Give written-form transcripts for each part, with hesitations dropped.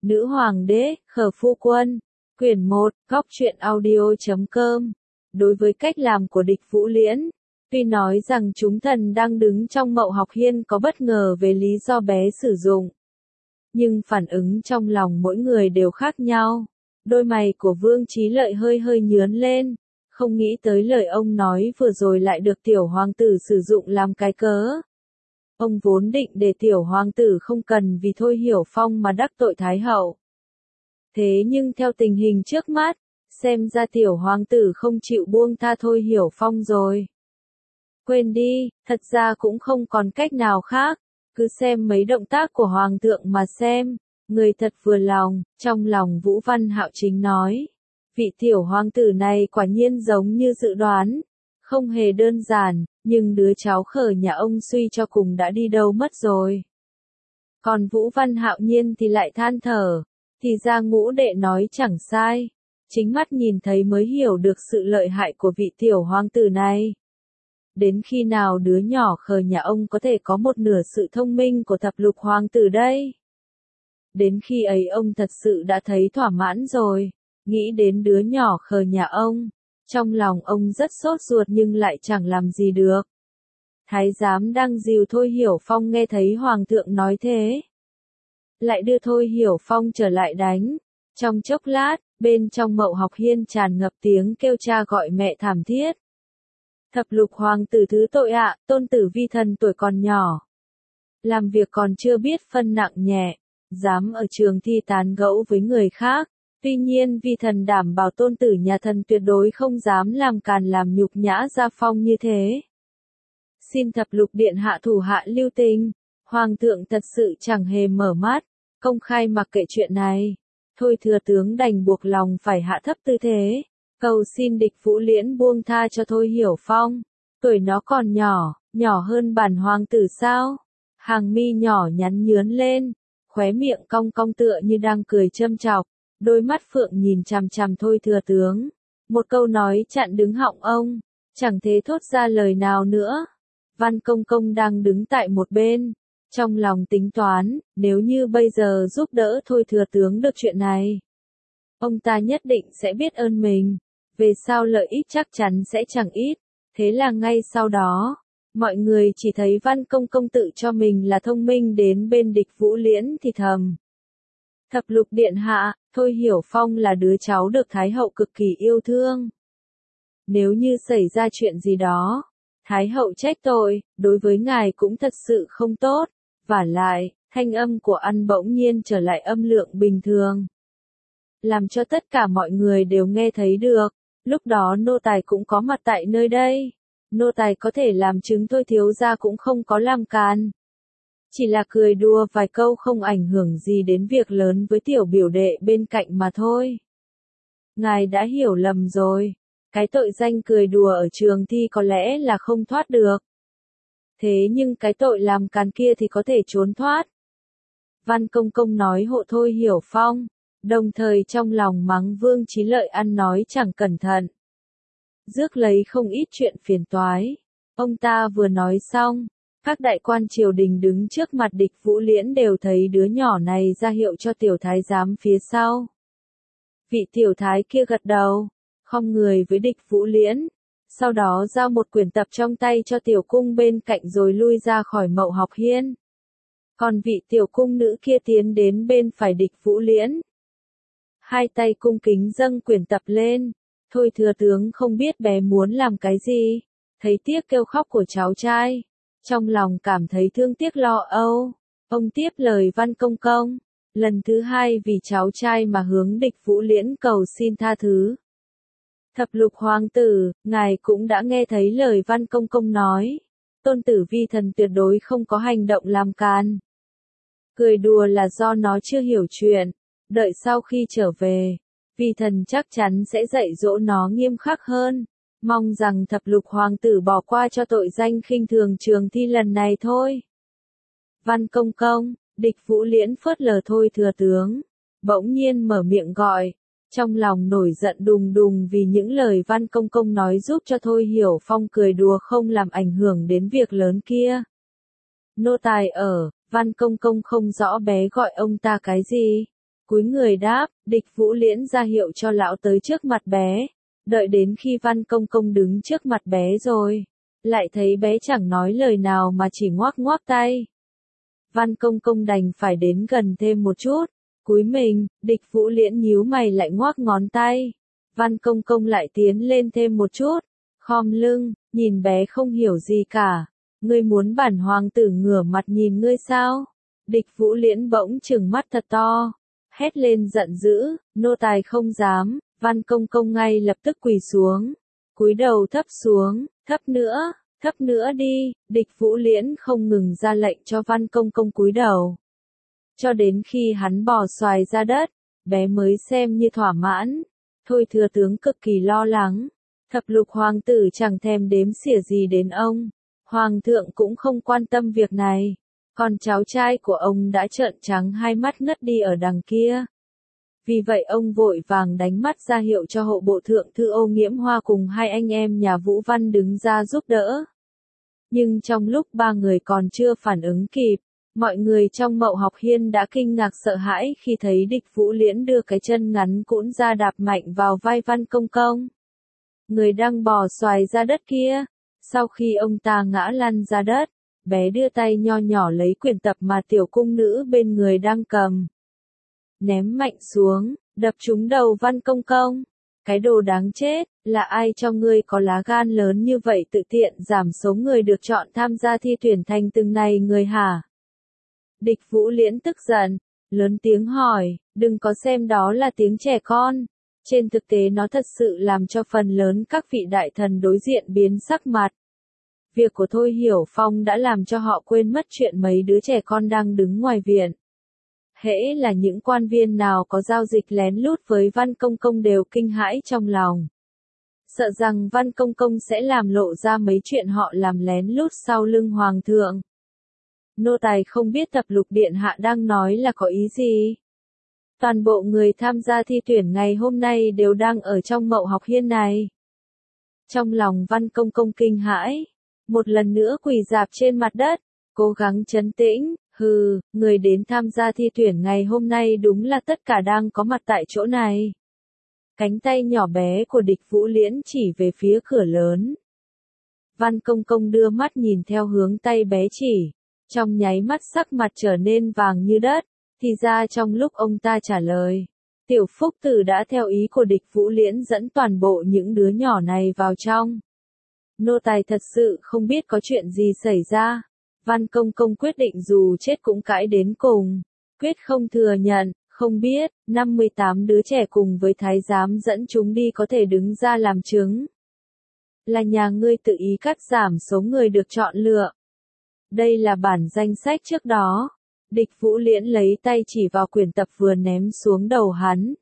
Nữ hoàng đế, khờ phu quân. Quyển 1, góc truyện audio.com. Đối với cách làm của địch Vũ Liễn, tuy nói rằng chúng thần đang đứng trong Mậu Học Hiên có bất ngờ về lý do bé sử dụng, nhưng phản ứng trong lòng mỗi người đều khác nhau. Đôi mày của Vương Chí Lợi hơi hơi nhướng lên, không nghĩ tới lời ông nói vừa rồi lại được tiểu hoàng tử sử dụng làm cái cớ. Ông vốn định để tiểu hoàng tử không cần vì Thôi Hiểu Phong mà đắc tội Thái hậu. Thế nhưng theo tình hình trước mắt, xem ra tiểu hoàng tử không chịu buông tha Thôi Hiểu Phong rồi. Quên đi, thật ra cũng không còn cách nào khác, cứ xem mấy động tác của hoàng thượng mà xem, người thật vừa lòng. Trong lòng Vũ Văn Hạo chính nói, vị tiểu hoàng tử này quả nhiên giống như dự đoán, không hề đơn giản, nhưng đứa cháu khờ nhà ông suy cho cùng đã đi đâu mất rồi. Còn Vũ Văn Hạo Nhiên thì lại than thở, thì ra Ngũ đệ nói chẳng sai, chính mắt nhìn thấy mới hiểu được sự lợi hại của vị tiểu hoàng tử này. Đến khi nào đứa nhỏ khờ nhà ông có thể có một nửa sự thông minh của thập lục hoàng tử đây? Đến khi ấy ông thật sự đã thấy thỏa mãn rồi, nghĩ đến đứa nhỏ khờ nhà ông, trong lòng ông rất sốt ruột nhưng lại chẳng làm gì được. Thái giám đang dìu Thôi Hiểu Phong nghe thấy hoàng thượng nói thế, lại đưa Thôi Hiểu Phong trở lại đánh. Trong chốc lát, bên trong Mậu Học Hiên tràn ngập tiếng kêu cha gọi mẹ thảm thiết. Thập lục hoàng tử thứ tội ạ, tôn tử vi thần tuổi còn nhỏ, làm việc còn chưa biết phân nặng nhẹ, dám ở trường thi tán gẫu với người khác. Tuy nhiên vi thần đảm bảo tôn tử nhà thần tuyệt đối không dám làm càn làm nhục nhã gia phong như thế. Xin thập lục điện hạ thủ hạ lưu tình. Hoàng thượng thật sự chẳng hề mở mắt, công khai mặc kệ chuyện này. Thôi thừa tướng đành buộc lòng phải hạ thấp tư thế, cầu xin địch Vũ Liễn buông tha cho Thôi Hiểu Phong. Tuổi nó còn nhỏ, nhỏ hơn bản hoàng tử sao? Hàng mi nhỏ nhắn nhướn lên, khóe miệng cong cong tựa như đang cười châm chọc, đôi mắt phượng nhìn chằm chằm Thôi thừa tướng. Một câu nói chặn đứng họng ông, chẳng thể thốt ra lời nào nữa. Văn Công Công đang đứng tại một bên, trong lòng tính toán, nếu như bây giờ giúp đỡ Thôi thừa tướng được chuyện này, ông ta nhất định sẽ biết ơn mình, về sau lợi ích chắc chắn sẽ chẳng ít. Thế là ngay sau đó, mọi người chỉ thấy Văn Công Công tự cho mình là thông minh đến bên địch Vũ Liễn thì thầm. Thập lục điện hạ, Thôi Hiểu Phong là đứa cháu được Thái hậu cực kỳ yêu thương. Nếu như xảy ra chuyện gì đó, Thái hậu trách tội, đối với ngài cũng thật sự không tốt. Vả lại, thanh âm của An bỗng nhiên trở lại âm lượng bình thường, làm cho tất cả mọi người đều nghe thấy được. Lúc đó nô tài cũng có mặt tại nơi đây. Nô tài có thể làm chứng Thôi thiếu gia cũng không có làm càn, chỉ là cười đùa vài câu không ảnh hưởng gì đến việc lớn với tiểu biểu đệ bên cạnh mà thôi. Ngài đã hiểu lầm rồi. Cái tội danh cười đùa ở trường thi có lẽ là không thoát được. Thế nhưng cái tội làm càn kia thì có thể trốn thoát. Văn Công Công nói hộ Thôi Hiểu Phong, đồng thời trong lòng mắng Vương Chí Lợi ăn nói chẳng cẩn thận, rước lấy không ít chuyện phiền toái. Ông ta vừa nói xong, các đại quan triều đình đứng trước mặt địch Vũ Liễn đều thấy đứa nhỏ này ra hiệu cho tiểu thái giám phía sau. Vị tiểu thái kia gật đầu, khom người với địch Vũ Liễn, sau đó giao một quyển tập trong tay cho tiểu cung bên cạnh rồi lui ra khỏi Mậu Học Hiên. Còn vị tiểu cung nữ kia tiến đến bên phải địch Vũ Liễn, hai tay cung kính dâng quyển tập lên. Thôi thừa tướng không biết bé muốn làm cái gì, thấy tiếc kêu khóc của cháu trai, trong lòng cảm thấy thương tiếc lo âu. Ông tiếp lời Văn Công Công, lần thứ hai vì cháu trai mà hướng địch Vũ Liễn cầu xin tha thứ. Thập lục hoàng tử, ngài cũng đã nghe thấy lời Văn Công Công nói, tôn tử vi thần tuyệt đối không có hành động làm càn. Cười đùa là do nó chưa hiểu chuyện, đợi sau khi trở về, vi thần chắc chắn sẽ dạy dỗ nó nghiêm khắc hơn. Mong rằng thập lục hoàng tử bỏ qua cho tội danh khinh thường trường thi lần này thôi. Văn Công Công, địch Vũ Liễn phớt lờ Thôi thừa tướng, bỗng nhiên mở miệng gọi, trong lòng nổi giận đùng đùng vì những lời Văn Công Công nói giúp cho Thôi Hiểu Phong cười đùa không làm ảnh hưởng đến việc lớn kia. Nô tài ở, Văn Công Công không rõ bé gọi ông ta cái gì, Cúi người đáp, Địch Vũ Liễn ra hiệu cho lão tới trước mặt bé. Đợi đến khi Văn Công Công đứng trước mặt bé rồi, lại thấy bé chẳng nói lời nào mà chỉ ngoác ngoác tay. Văn Công Công đành phải đến gần thêm một chút, cúi mình, Địch Vũ Liễn nhíu mày lại ngoác ngón tay. Văn Công Công lại tiến lên thêm một chút, khom lưng, nhìn bé không hiểu gì cả. Ngươi muốn bản hoàng tử ngửa mặt nhìn ngươi sao? Địch Vũ Liễn bỗng trừng mắt thật to, hét lên giận dữ, nô tài không dám. Văn Công Công ngay lập tức quỳ xuống, cúi đầu thấp xuống, thấp nữa đi. Địch Vũ Liễn không ngừng ra lệnh cho Văn Công Công cúi đầu, cho đến khi hắn bò xoài ra đất, bé mới xem như thỏa mãn. Thôi Thừa Tướng cực kỳ lo lắng, Thập Lục hoàng tử chẳng thèm đếm xỉa gì đến ông, hoàng thượng cũng không quan tâm việc này, còn cháu trai của ông đã trợn trắng hai mắt ngất đi ở đằng kia. Vì vậy ông vội vàng đánh mắt ra hiệu cho hộ bộ thượng thư Ô Nghiễm Hoa cùng hai anh em nhà Vũ Văn đứng ra giúp đỡ. Nhưng trong lúc ba người còn chưa phản ứng kịp, mọi người trong Mậu Học Hiên đã kinh ngạc sợ hãi khi thấy Địch Vũ Liễn đưa cái chân ngắn cũn ra đạp mạnh vào vai Văn Công Công, người đang bò xoài ra đất kia. Sau khi ông ta ngã lăn ra đất, bé đưa tay nho nhỏ lấy quyển tập mà tiểu cung nữ bên người đang cầm, ném mạnh xuống, đập trúng đầu Văn Công Công. Cái đồ đáng chết, là ai cho ngươi có lá gan lớn như vậy tự tiện giảm số người được chọn tham gia thi tuyển thành từng này người hả? Địch Vũ Liễn tức giận, lớn tiếng hỏi, đừng có xem đó là tiếng trẻ con. Trên thực tế nó thật sự làm cho phần lớn các vị đại thần đối diện biến sắc mặt. Việc của Thôi Hiểu Phong đã làm cho họ quên mất chuyện mấy đứa trẻ con đang đứng ngoài viện. Hễ là những quan viên nào có giao dịch lén lút với Văn Công Công đều kinh hãi trong lòng, sợ rằng Văn Công Công sẽ làm lộ ra mấy chuyện họ làm lén lút sau lưng hoàng thượng. Nô tài không biết Thập Lục điện hạ đang nói là có ý gì. Toàn bộ người tham gia thi tuyển ngày hôm nay đều đang ở trong Mậu Học Hiên này. Trong lòng Văn Công Công kinh hãi, một lần nữa quỳ rạp trên mặt đất, cố gắng trấn tĩnh. Hừ, người đến tham gia thi tuyển ngày hôm nay đúng là tất cả đang có mặt tại chỗ này. Cánh tay nhỏ bé của Địch Vũ Liễn chỉ về phía cửa lớn. Văn Công Công đưa mắt nhìn theo hướng tay bé chỉ, trong nháy mắt sắc mặt trở nên vàng như đất. Thì ra trong lúc ông ta trả lời, Tiểu Phúc Tử đã theo ý của Địch Vũ Liễn dẫn toàn bộ những đứa nhỏ này vào trong. Nô tài thật sự không biết có chuyện gì xảy ra. Văn Công Công quyết định dù chết cũng cãi đến cùng, quyết không thừa nhận, không biết. 58 đứa trẻ cùng với thái giám dẫn chúng đi có thể đứng ra làm chứng. Là nhà ngươi tự ý cắt giảm số người được chọn lựa. Đây là bản danh sách trước đó. Địch Vũ Liễn lấy tay chỉ vào quyển tập vừa ném xuống đầu hắn.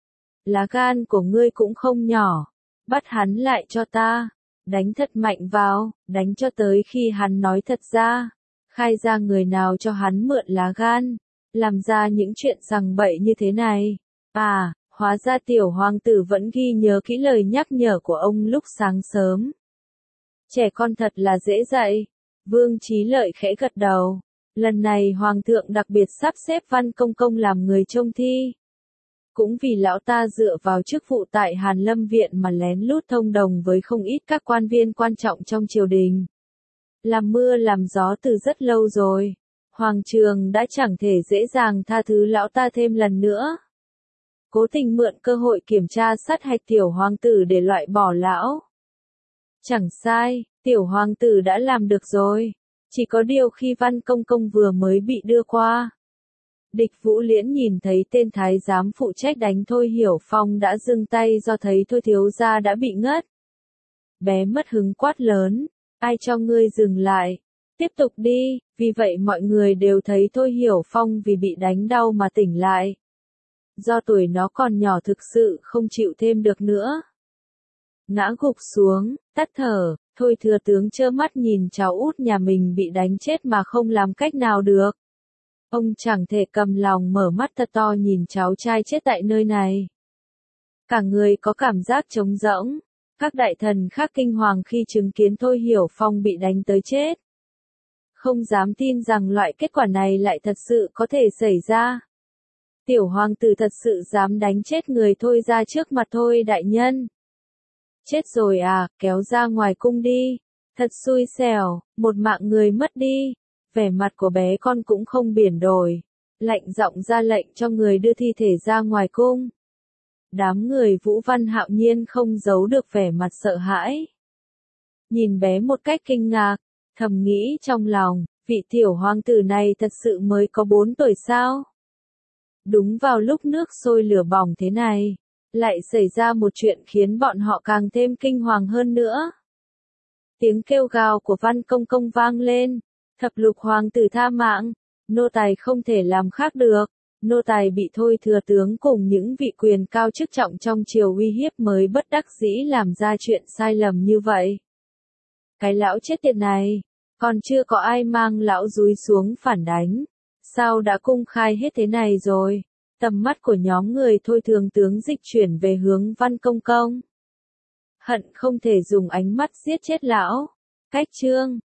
Lá gan của ngươi cũng không nhỏ. Bắt hắn lại cho ta. Đánh thật mạnh vào, đánh cho tới khi hắn nói thật ra. Khai ra người nào cho hắn mượn lá gan. Làm ra những chuyện sằng bậy như thế này. À, hóa ra tiểu hoàng tử vẫn ghi nhớ kỹ lời nhắc nhở của ông lúc sáng sớm. Trẻ con thật là dễ dạy. Vương Chí Lợi khẽ gật đầu. Lần này hoàng thượng đặc biệt sắp xếp Văn Công Công làm người trông thi. Cũng vì lão ta dựa vào chức vụ tại Hàn Lâm Viện mà lén lút thông đồng với không ít các quan viên quan trọng trong triều đình. Làm mưa làm gió từ rất lâu rồi. Hoàng trường đã chẳng thể dễ dàng tha thứ lão ta thêm lần nữa. Cố tình mượn cơ hội kiểm tra sát hạch tiểu hoàng tử để loại bỏ lão. Chẳng sai, tiểu hoàng tử đã làm được rồi. Chỉ có điều khi Văn Công Công vừa mới bị đưa qua. Địch Vũ Liễn nhìn thấy tên thái giám phụ trách đánh Thôi Hiểu Phong đã dừng tay do thấy Thôi thiếu gia đã bị ngất. Bé mất hứng quát lớn, ai cho ngươi dừng lại, tiếp tục đi. Vì vậy mọi người đều thấy Thôi Hiểu Phong vì bị đánh đau mà tỉnh lại. Do tuổi nó còn nhỏ thực sự không chịu thêm được nữa. Ngã gục xuống, tắt thở. Thôi Thừa Tướng trơ mắt nhìn cháu út nhà mình bị đánh chết mà không làm cách nào được. Ông chẳng thể cầm lòng mở mắt thật to nhìn cháu trai chết tại nơi này. Cả người có cảm giác trống rỗng. Các đại thần khác kinh hoàng khi chứng kiến Thôi Hiểu Phong bị đánh tới chết. Không dám tin rằng loại kết quả này lại thật sự có thể xảy ra. Tiểu hoàng tử thật sự dám đánh chết người Thôi ra trước mặt Thôi đại nhân. Chết rồi à, kéo ra ngoài cung đi. Thật xui xẻo, một mạng người mất đi. Vẻ mặt của bé con cũng không biển đổi. Lạnh giọng ra lệnh cho người đưa thi thể ra ngoài cung. Đám người Vũ Văn Hạo Nhiên không giấu được vẻ mặt sợ hãi. Nhìn bé một cách kinh ngạc, thầm nghĩ trong lòng, vị tiểu hoàng tử này thật sự mới có 4 tuổi sao? Đúng vào lúc nước sôi lửa bỏng thế này, lại xảy ra một chuyện khiến bọn họ càng thêm kinh hoàng hơn nữa. Tiếng kêu gào của Văn Công Công vang lên, thập lục hoàng tử tha mạng, nô tài không thể làm khác được, nô tài bị Thôi thừa tướng cùng những vị quyền cao chức trọng trong triều uy hiếp mới bất đắc dĩ làm ra chuyện sai lầm như vậy. Cái lão chết tiệt này, còn chưa có ai mang lão dúi xuống phản đánh, sao đã công khai hết thế này rồi? Tầm mắt của nhóm người Thôi thừa tướng dịch chuyển về hướng Văn Công Công. Hận không thể dùng ánh mắt giết chết lão. Cách chương